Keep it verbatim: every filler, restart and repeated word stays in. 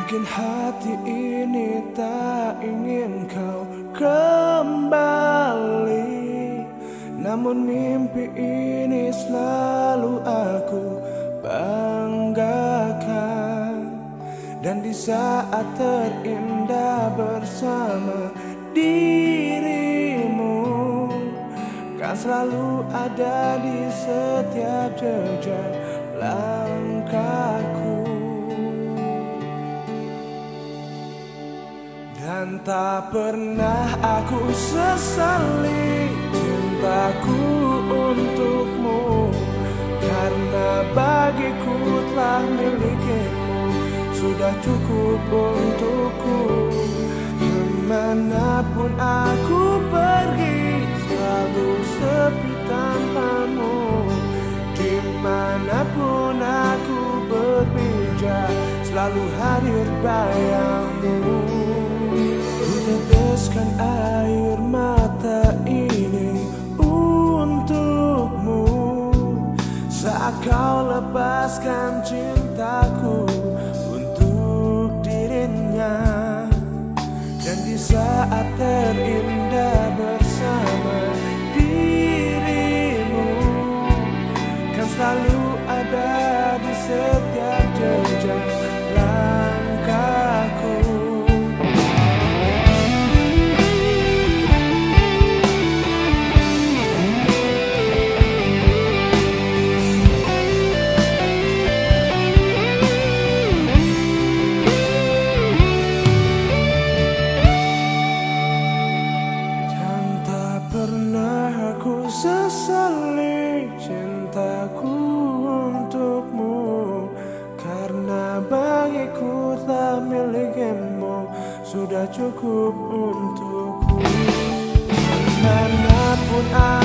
Mungkin hati ini tak ingin kau kembali, namun mimpi ini selalu aku banggakan. Dan di saat terindah bersama dirimu, kan selalu ada di setiap jejak langkahku. Dan tak pernah aku sesali cintaku untukmu, karena bagiku telah milikimu, sudah cukup untukku. Kemanapun aku pergi, selalu sepi tanpamu. Dimanapun aku berpijak, selalu hadir bayangmu. Teteskan air mata ini untukmu, saat kau lepaskan cintaku untuk dirinya. Dan di saat terindah bersama dirimu, kan selalu ada di setiap jejak langkahku. Sesali cintaku untukmu, karena bagiku telah milikimu, sudah cukup untukku. Manapun aku